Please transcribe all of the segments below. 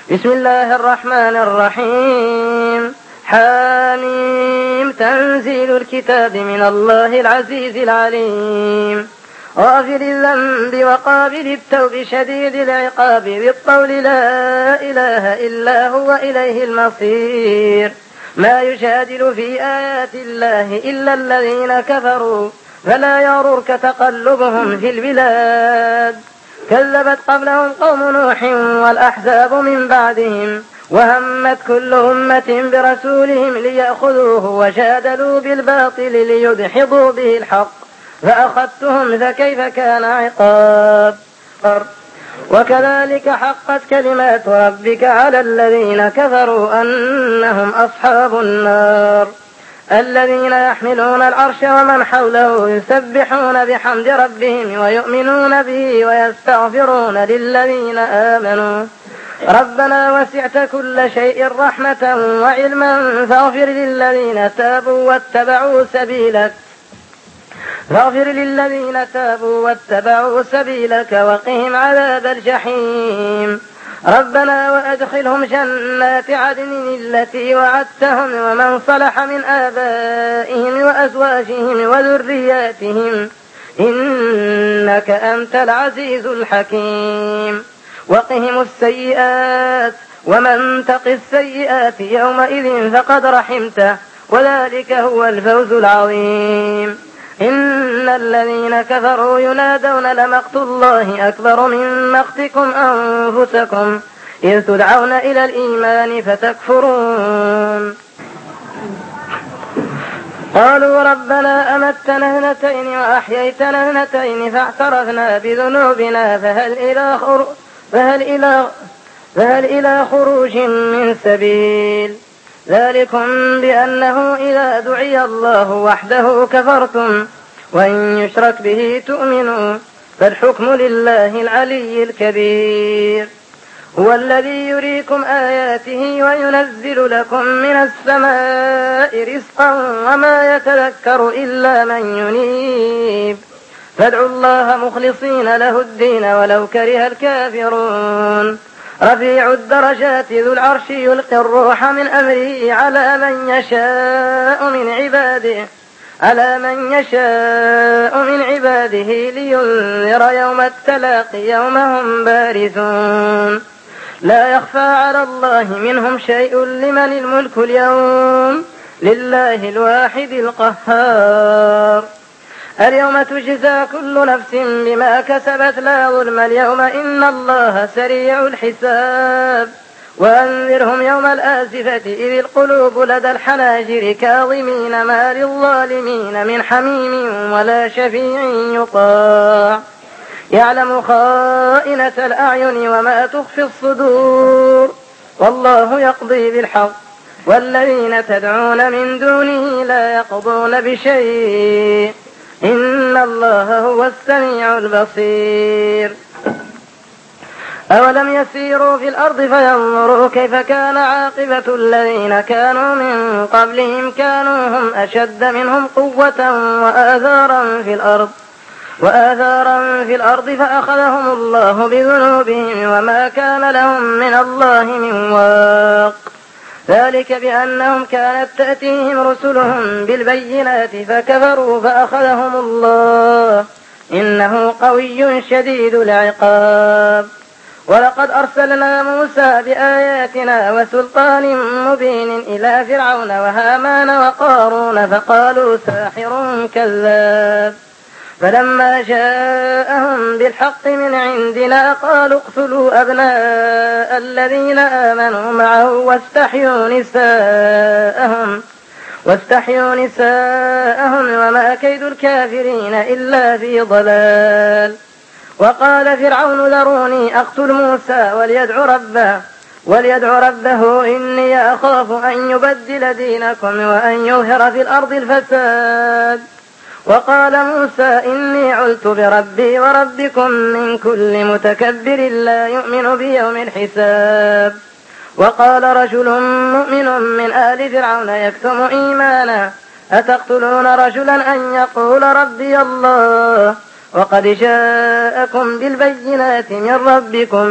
بسم الله الرحمن الرحيم. حميم. تنزيل الكتاب من الله العزيز العليم. غافر الذنب وقابل التوب شديد العقاب بالطول لا إله إلا هو إليه المصير. ما يجادل في آيات الله إلا الذين كفروا فلا يغررك تقلبهم في البلاد. كذبت قبلهم قوم نوح والأحزاب من بعدهم وهمت كل أمة برسولهم ليأخذوه وجادلوا بالباطل ليدحضوا به الحق فأخذتهم فكيف كان عقاب. وكذلك حقت كلمات ربك على الذين كفروا أنهم أصحاب النار. الذين يحملون العرش ومن حوله يسبحون بحمد ربهم ويؤمنون به ويستغفرون للذين آمنوا ربنا وسعت كل شيء رحمة وعلما فاغفر للذين تابوا واتبعوا سبيلك وقهم عذاب الجحيم. ربنا وأدخلهم جنات عدن التي وعدتهم ومن صلح من آبائهم وأزواجهم وذرياتهم إنك أنت العزيز الحكيم. وقهم السيئات ومن تق السيئات يومئذ فقد رحمته وذلك هو الفوز العظيم. إن الذين كفروا ينادون لمقت الله أكبر من مقتكم أنفسكم إذ تدعون إلى الإيمان فتكفرون. قالوا ربنا أمتنا اثنتين وأحييتنا اثنتين فاعترفنا بذنوبنا فهل إلى خروج من سبيل. ذلكم بأنه إذا دعي الله وحده كفرتم وإن يشرك به تؤمنوا فالحكم لله العلي الكبير. هو الذي يريكم آياته وينزل لكم من السماء رزقا وما يتذكر إلا من ينيب فادعوا الله مخلصين له الدين ولو كره الكافرون. رفيع الدرجات ذو العرش يلقي الروح من أمره على من يشاء من عباده لينذر يوم التلاقي يوم هم بارزون. لا يخفى على الله منهم شيء لمن الملك اليوم لله الواحد القهار. اليوم تجزى كل نفس بما كسبت لا ظلم اليوم إن الله سريع الحساب. وأنذرهم يوم الآزفة إذ القلوب لدى الحناجر كاظمين ما للظالمين من حميم ولا شفيع يطاع يعلم خائنة الأعين وما تخفي الصدور والله يقضي بالحق والذين تدعون من دونه لا يقضون بشيء إن الله هو السميع البصير. أولم يسيروا في الأرض فينظروا كيف كان عاقبة الذين كانوا من قبلهم كانوا هم أشد منهم قوة وآثارا في الأرض فأخذهم الله بذنوبهم وما كان لهم من الله من واق. ذلك بأنهم كانت تأتيهم رسلهم بالبينات فكفروا فأخذهم الله إنه قوي شديد العقاب. ولقد أرسلنا موسى بآياتنا وسلطان مبين إلى فرعون وهامان وقارون فقالوا ساحر كذاب. فلما جاءهم بالحق من عندنا قالوا اقتلوا أبناء الذين آمنوا معه واستحيوا نساءهم وما كيد الكافرين إلا في ضلال. وقال فرعون ذروني أقتل موسى وليدع ربه إني أخاف أن يبدل دينكم وأن يظهر في الأرض الفساد. وقال موسى إني عذت بربي وربكم من كل متكبر لا يؤمن بيوم الحساب. وقال رجل مؤمن من آل فرعون يكتم إيمانه أتقتلون رجلا أن يقول ربي الله وقد جاءكم بالبينات من ربكم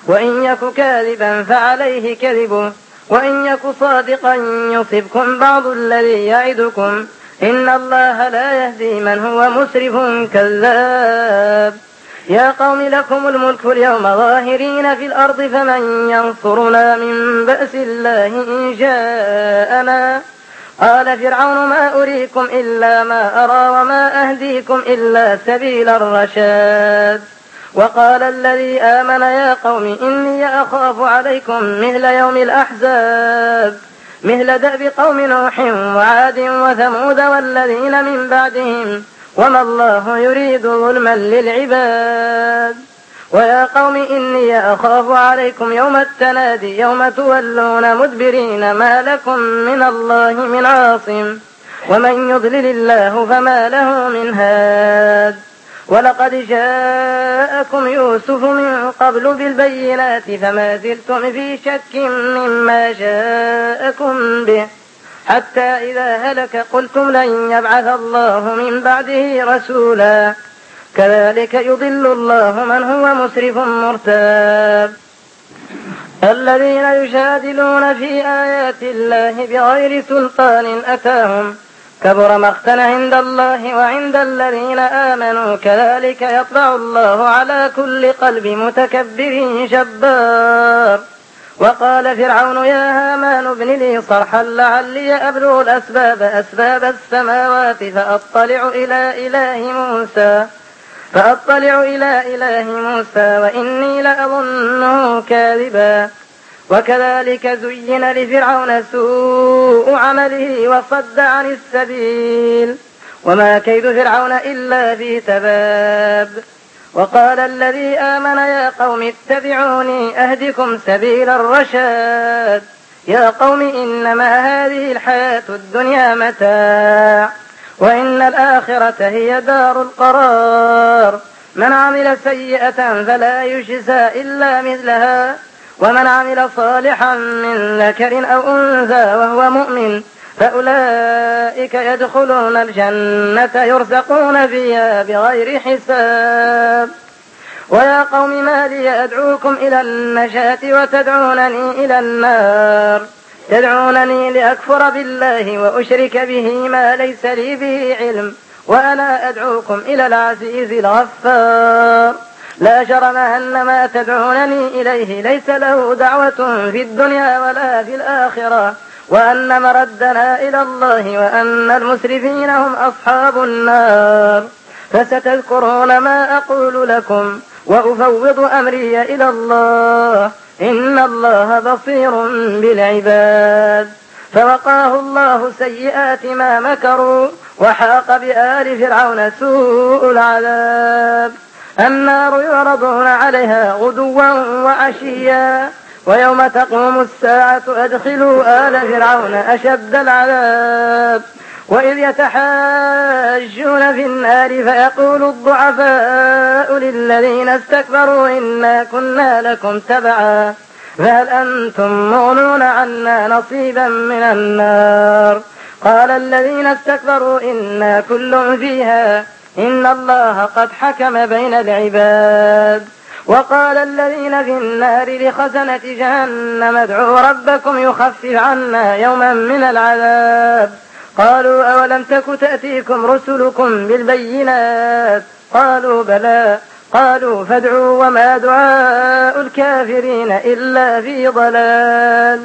وإن يك كاذبا فعليه كذبه وإن يك صادقا يصبكم بعض الذي يعدكم إن الله لا يهدي من هو مسرف كذاب. يا قوم لكم الملك اليوم ظاهرين في الأرض فمن ينصرنا من بأس الله إن جاءنا. قال فرعون ما أريكم إلا ما أرى وما أهديكم إلا سبيل الرشاد. وقال الذي آمن يا قوم إني أخاف عليكم مثل يوم الأحزاب مثل دأب قوم نوح وعاد وثمود والذين من بعدهم وما الله يريد ظلما للعباد. ويا قوم إني أخاف عليكم يوم التنادي يوم تولون مدبرين ما لكم من الله من عاصم ومن يضلل الله فما له من هاد. ولقد جاءكم يوسف من قبل بالبينات فما زلتم في شك مما جاءكم به حتى إذا هلك قلتم لن يبعث الله من بعده رسولا كذلك يضل الله من هو مسرف مرتاب. الذين يجادلون في آيات الله بغير سلطان أتاهم كبر مقتا عند الله وعند الذين آمنوا كذلك يطبع الله على كل قلب متكبر جبار. وقال فرعون يا هامان ابن لي صرحا لعلي أبلغ أسباب السماوات فأطلع إلى إله موسى وإني لأظنه كاذبا. وكذلك زين لفرعون سوء عمله وصد عن السبيل وما كيد فرعون إلا في تباب. وقال الذي آمن يا قوم اتبعوني أهدكم سبيل الرشاد. يا قوم إنما هذه الحياة الدنيا متاع وإن الآخرة هي دار القرار. من عمل سيئة فلا يجزى إلا مثلها ومن عمل صالحا من ذكر أو أنثى وهو مؤمن فأولئك يدخلون الجنة يرزقون فيها بغير حساب. ويا قوم ما لي أدعوكم إلى النجاة وتدعونني إلى النار. تدعونني لأكفر بالله وأشرك به ما ليس لي به علم وأنا أدعوكم إلى العزيز الغفار. لا جرم أن ما تدعونني إليه ليس له دعوة في الدنيا ولا في الآخرة وأن مردنا إلى الله وأن المسرفين هم أصحاب النار. فستذكرون ما أقول لكم وأفوض أمري إلى الله إن الله بصير بالعباد. فوقاه الله سيئات ما مكروا وحاق بآل فرعون سوء العذاب. النار يعرضون عليها غدوا وعشيا ويوم تقوم الساعة أدخلوا آل فرعون أشد العذاب. وإذ يتحاجون في النار فيقول الضعفاء للذين استكبروا إنا كنا لكم تبعا فهل أنتم مغنون عنا نصيبا من النار. قال الذين استكبروا إنا كل فيها إن الله قد حكم بين العباد. وقال الذين في النار لخزنة جهنم ادعوا ربكم يخفف عنا يوما من العذاب. قالوا أولم تك تأتيكم رسلكم بالبينات قالوا بلى قالوا فادعوا وما دعاء الكافرين إلا في ضلال.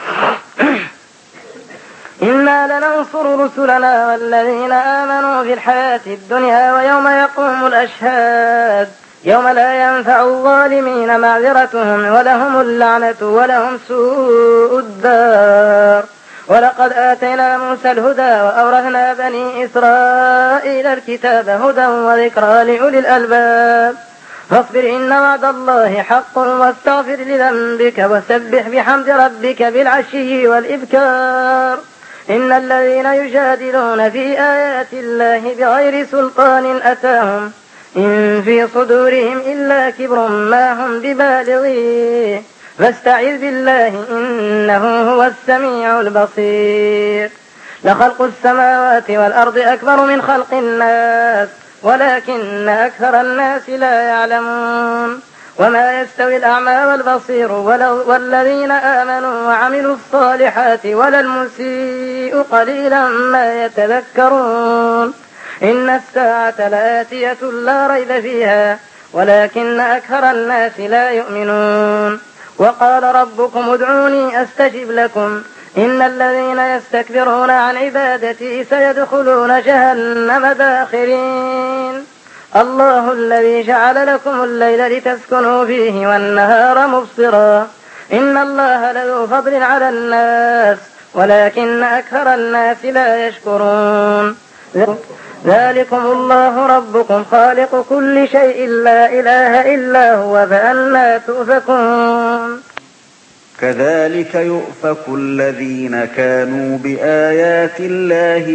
إنا لننصر رسلنا والذين آمنوا في الحياة الدنيا ويوم يقوم الأشهاد يوم لا ينفع الظالمين معذرتهم ولهم اللعنة ولهم سوء الدار. ولقد آتينا موسى الهدى وأورثنا بني إسرائيل الكتاب هدى وذكرى لأولي الألباب. فاصبر إن وعد الله حق واستغفر لذنبك وسبح بحمد ربك بالعشي والإبكار. إن الذين يجادلون في آيات الله بغير سلطان أتاهم إن في صدورهم إلا كبر ما هم ببالغيه فاستعذ بالله إنه هو السميع البصير. لخلق السماوات والأرض أكبر من خلق الناس ولكن أكثر الناس لا يعلمون. وما يستوي الأعمى والبصير والذين آمنوا وعملوا الصالحات ولا المسيء قليلا ما يتذكرون. إن الساعة لآتية لا ريب فيها ولكن أكثر الناس لا يؤمنون. وقال ربكم ادعوني أستجب لكم إن الذين يستكبرون عن عبادتي سيدخلون جهنم داخرين. الله الذي جعل لكم الليل لتسكنوا فيه والنهار مبصرا إن الله لذو فضل على الناس ولكن أكثر الناس لا يشكرون. ذلكم الله ربكم خالق كل شيء لا إله إلا هو فأنى تؤفكون. كذلك يؤفك الذين كانوا بآيات الله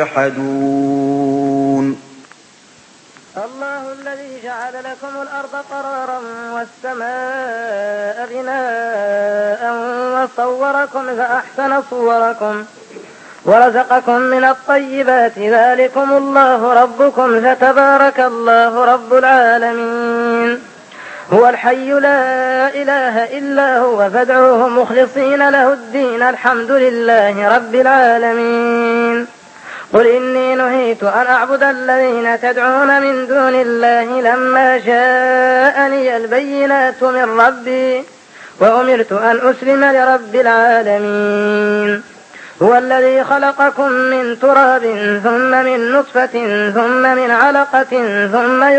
يجحدون. الله الذي جعل لكم الأرض قرارا والسماء بناء وصوركم فأحسن صوركم ورزقكم من الطيبات ذلكم الله ربكم فتبارك الله رب العالمين. هو الحي لا إله إلا هو فادعوه مخلصين له الدين الحمد لله رب العالمين. قل إني نهيت أن أعبد الذين تدعون من دون الله لما جاءني البينات من ربي وأمرت أن أسلم لرب العالمين. هو الذي خلقكم من تراب ثم من نطفة ثم من علقة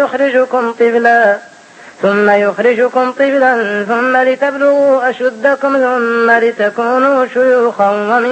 ثم يخرجكم طفلا ثم لتبلغوا أشدكم ثم لتكونوا شيوخا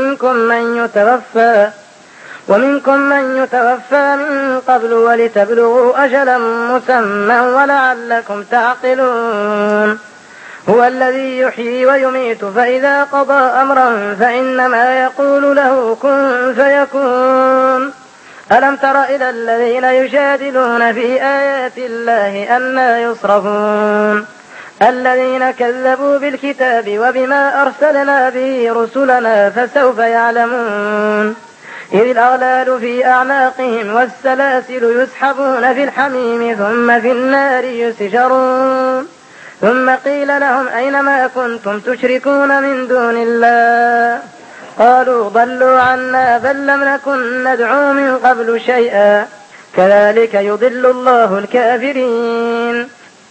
ومنكم من يتوفى من قبل ولتبلغوا أجلا مسمى ولعلكم تعقلون. هو الذي يحيي ويميت فإذا قضى أمرا فإنما يقول له كن فيكون. ألم تر إلى الذين يجادلون في آيات الله أنى يصرفون الذين كذبوا بالكتاب وبما أرسلنا به رسلنا فسوف يعلمون. إذ الأغلال في أعناقهم والسلاسل يسحبون في الحميم ثم في النار يسجرون. ثم قيل لهم أين ما كنتم تشركون من دون الله قالوا ضلوا عنا بل لم نكن ندعو من قبل شيئا كذلك يضل الله الكافرين.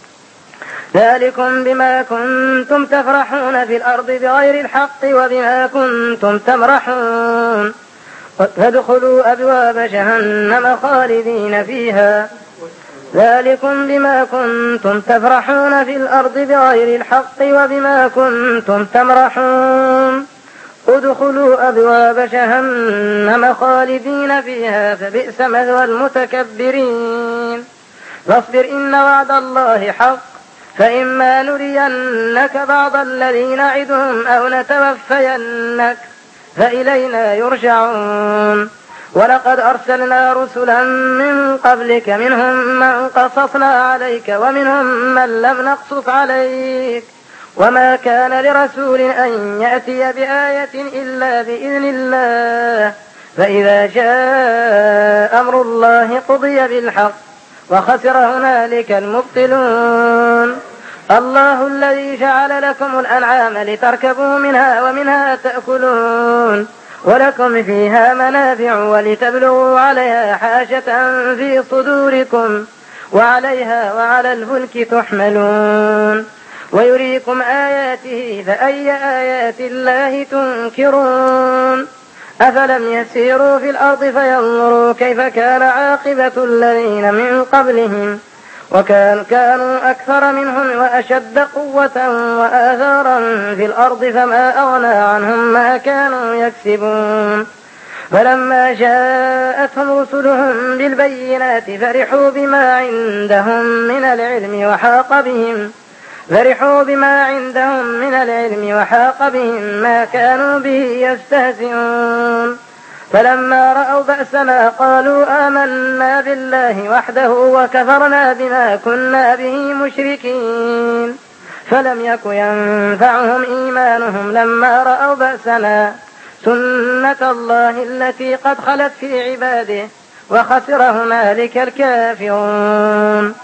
ذلكم بما كنتم تفرحون في الأرض بغير الحق وبما كنتم تمرحون فادخلوا أبواب جهنم خالدين فيها. ذلكم بما كنتم تفرحون في الأرض بغير الحق وبما كنتم تمرحون ادخلوا أبواب جهنم خالدين فيها فبئس مثوى المتكبرين. فاصبر إن وعد الله حق فإما نرينك بعض الذي نعدهم أو نتوفينك فإلينا يرجعون. ولقد أرسلنا رسلا من قبلك منهم من قصصنا عليك ومنهم من لم نقصص عليك وما كان لرسول أن يأتي بآية إلا بإذن الله فإذا جاء أمر الله قضي بالحق وخسر هنالك المبطلون. الله الذي جعل لكم الأنعام لتركبوا منها ومنها تأكلون ولكم فيها منافع ولتبلغوا عليها حاجة في صدوركم وعليها وعلى الفلك تحملون ويريكم آياته فأي آيات الله تنكرون. أفلم يسيروا في الأرض فينظروا كيف كان عاقبة الذين من قبلهم كانوا أكثر منهم وأشد قوة وآثارا في الأرض فما أغنى عنهم ما كانوا يكسبون. فلما جاءتهم رسلهم بالبينات فرحوا بما عندهم من العلم وحاق بهم ما كانوا به يستهزئون. فلما رأوا بأسنا قالوا آمنا بالله وحده وكفرنا بما كنا به مشركين. فلم يك ينفعهم إيمانهم لما رأوا بأسنا سنة الله التي قد خلت في عباده وخسر هنالك الكافرون.